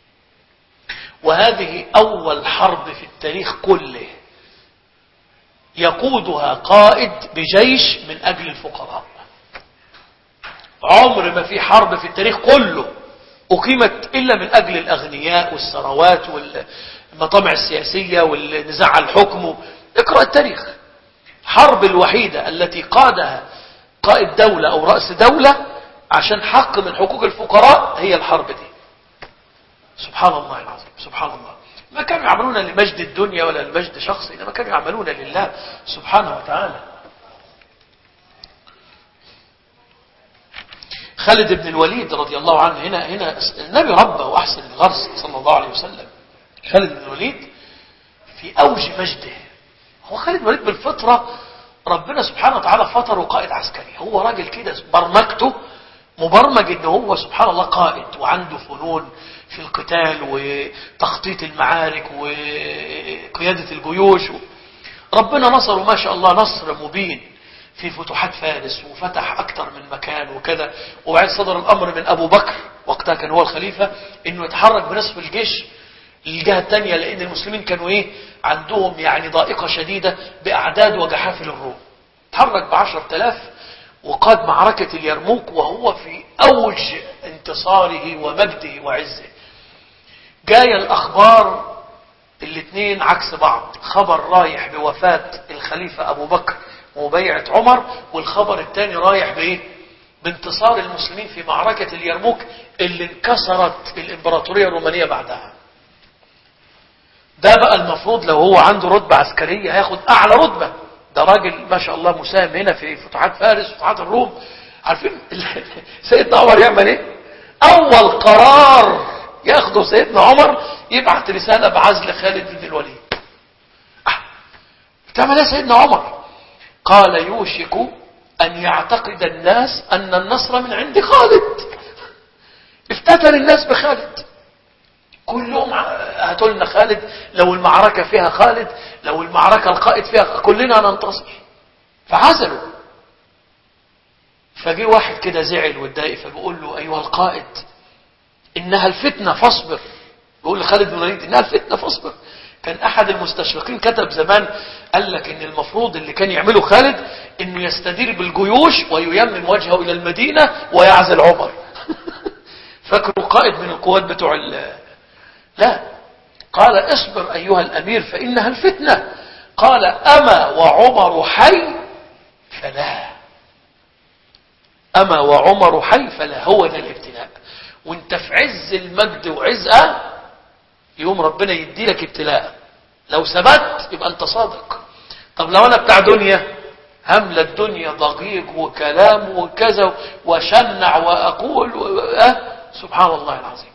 وهذه أول حرب في التاريخ كله يقودها قائد بجيش من أجل الفقراء. عمر ما في حرب في التاريخ كله أقيمت إلا من أجل الأغنياء والثروات والمطامع السياسية والنزاع على الحكم. اقرأ التاريخ. حرب الوحيدة التي قادها قائد دولة أو رأس دولة عشان حق من حقوق الفقراء هي الحرب دي. سبحان الله العظيم، سبحان الله. ما كانوا يعملون لمجد الدنيا ولا لمجد شخصي، إنما كانوا يعملون لله سبحانه وتعالى. خالد بن الوليد رضي الله عنه، هنا هنا النبي ربى وأحسن الغرس صلى الله عليه وسلم. خالد بن الوليد في أوج مجده. هو خالد بن الوليد بالفطرة ربنا سبحانه وتعالى فطره قائد عسكري. هو راجل كده برمجته مبرمج ان هو سبحان الله قائد وعنده فنون في القتال وتخطيط المعارك وقيادة الجيوش. ربنا نصره ما شاء الله نصر مبين في فتوحات فارس، وفتح أكثر من مكان وكذا. وبعد صدر الأمر من أبو بكر وقتها كان هو الخليفة إنه يتحرك بنصف الجيش للجهة الثانية، لأن المسلمين كانوا إيه عندهم يعني ضائقة شديدة بأعداد وجحافل الروم. تحرك بعشر تلاف وقاد معركة اليرموك وهو في أوج انتصاره ومجده وعزه. جاية الأخبار الاثنين عكس بعض، خبر رايح بوفاة الخليفة أبو بكر وبيعة عمر، والخبر الثاني رايح بإيه؟ بانتصار المسلمين في معركة اليرموك اللي انكسرت الإمبراطورية الرومانية بعدها. ده بقى المفروض لو هو عنده رتبة عسكرية هياخد أعلى رتبة. ده راجل ما شاء الله مساهم هنا في فتوحات فارس وفتوحات الروم. عارفين سيدنا عمر يعمل ايه؟ أول قرار ياخده سيدنا عمر يبعث رسالة بعزل خالد بن الوليد. بتعمل ايه سيدنا عمر؟ قال يوشك أن يعتقد الناس أن النصر من عند خالد. افتتن الناس بخالد، كلهم هاتوا لنا خالد، لو المعركة فيها خالد، لو المعركة القائد فيها كلنا ننتصر. فعزلوا. فجي واحد كده زعل واتضايق فبيقول له أيها القائد إنها الفتنة فاصبر. بيقول لخالد بن الوليد إنها الفتنة فاصبر. كان أحد المستشرقين كتب زمان قال لك إن المفروض اللي كان يعمله خالد إنه يستدير بالجيوش وييمم وجهه إلى المدينة ويعزل عمر. فاكروا قائد من القوات بتوع لا، قال اصبر أيها الأمير فإنها الفتنة. قال أما وعمر حي فلا، أما وعمر حي فلا. هو ده الابتلاء، وانت في عز المجد وعزة يوم ربنا يدي لك ابتلاء. لو ثبت يبقى انت صادق. طب لو انا بتاع دنيا هملة الدنيا ضجيج وكلام وكذا وشنع وأقول و... أه؟ سبحان الله العظيم.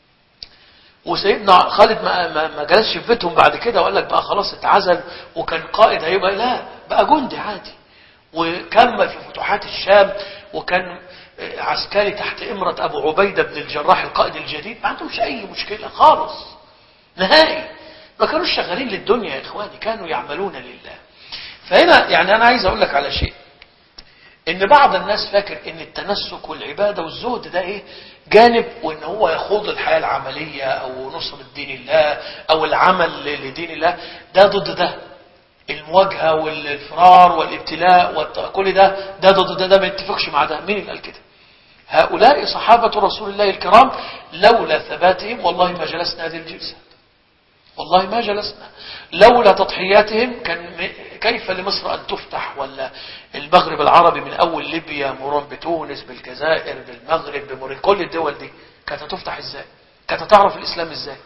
وسيدنا خالد ما, ما, ما جلسش في بيتهم بعد كده وقال لك بقى خلاص اتعزل وكان قائد هيبقى، لا بقى جندي عادي وكمل في فتوحات الشام وكان عسكري تحت إمرة أبو عبيدة بن الجراح القائد الجديد. ما عندهمش أي مشكلة خالص نهائي. ما كانوش شغالين للدنيا يا إخواني، كانوا يعملون لله. فهنا يعني أنا عايز أقول لك على شيء، إن بعض الناس فاكر إن التنسك والعبادة والزهد ده إيه جانب، وإن هو يخوض الحياة العملية أو نصرة دين الله أو العمل لدين الله. ده ضد ده، المواجهة والفرار والابتلاء وكل ده ده ضد ده، ده ما يتفقش مع ده. مين اللي قال كده؟ هؤلاء صحابة رسول الله الكرام لولا ثباتهم والله ما جلسنا هذه الجلسة، والله ما جلسنا. لولا تضحياتهم كان كيف لمصر أن تفتح، ولا المغرب العربي من أول ليبيا مرور بتونس بالجزائر بالمغرب بموريتانيا، كل الدول دي كانت تفتح إزاي؟ كانت تعرف الإسلام إزاي؟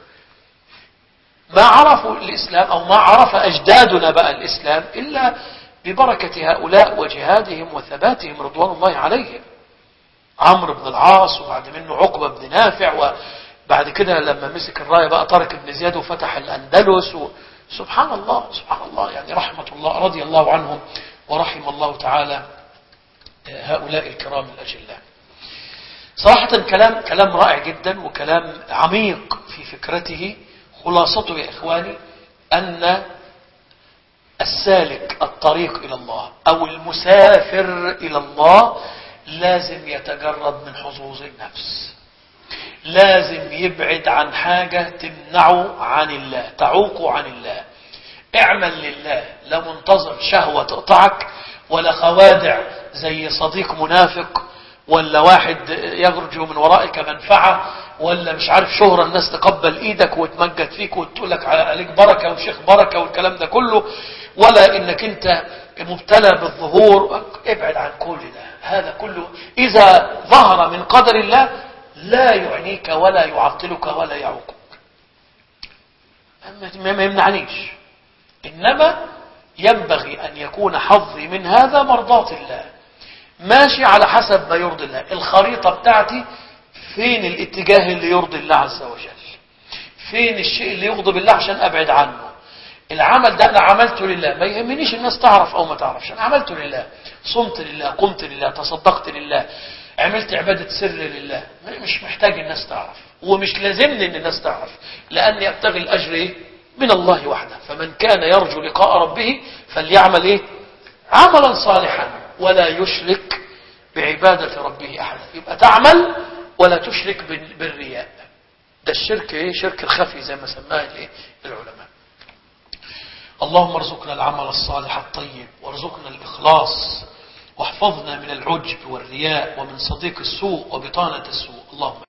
ما عرفوا الإسلام أو ما عرف أجدادنا بقى الإسلام إلا ببركة هؤلاء وجهادهم وثباتهم رضوان الله عليهم. عمرو بن العاص وبعد منه عقبة بن نافع، وبعد كده لما مسك الراية بقى طارق بن زياد وفتح الأندلس. سبحان الله سبحان الله، يعني رحمة الله رضي الله عنهم ورحم الله تعالى هؤلاء الكرام الأجلاء. صراحة كلام كلام رائع جدا وكلام عميق في فكرته. خلاصته يا إخواني أن السالك الطريق إلى الله أو المسافر إلى الله لازم يتجرد من حظوظ النفس، لازم يبعد عن حاجة تمنعه عن الله تعوقه عن الله. اعمل لله، لا منتظر شهوة تقطعك ولا خوادع زي صديق منافق ولا واحد يخرج من ورائك منفعة ولا مش عارف شهرة الناس تقبل ايدك وتمجد فيك وتقول لك عليك بركة وشيخ بركة والكلام ده كله، ولا انك انت مبتلى بالظهور. ابعد عن كل ده. هذا كله اذا ظهر من قدر الله لا يعنيك ولا يعطلك ولا يعوقك، ما يمنعنيش. انما ينبغي ان يكون حظي من هذا مرضاة الله. ماشي على حسب ما يرضي الله. الخريطة بتاعتي فين الاتجاه اللي يرضي الله عز وجل، فين الشيء اللي يغضب الله عشان ابعد عنه. العمل ده انا عملته لله، ما يهمنيش الناس تعرف او ما تعرفش، انا عملته لله، صمت لله، قمت لله، تصدقت لله، عملت عبادة سر لله، مش محتاج الناس تعرف، ومش لازمني ان الناس تعرف، لاني ابتغي الاجر ايه؟ من الله وحده. فمن كان يرجو لقاء ربه فليعمل ايه؟ عملا صالحا ولا يشرك بعبادة ربه احدا. يبقى تعمل ولا تشرك بالرياء. ده الشرك ايه؟ شرك الخفي زي ما سماه الايه؟ العلماء. اللهم ارزقنا العمل الصالح الطيب، وارزقنا الإخلاص، واحفظنا من العجب والرياء ومن صديق السوء وبطانة السوء. اللهم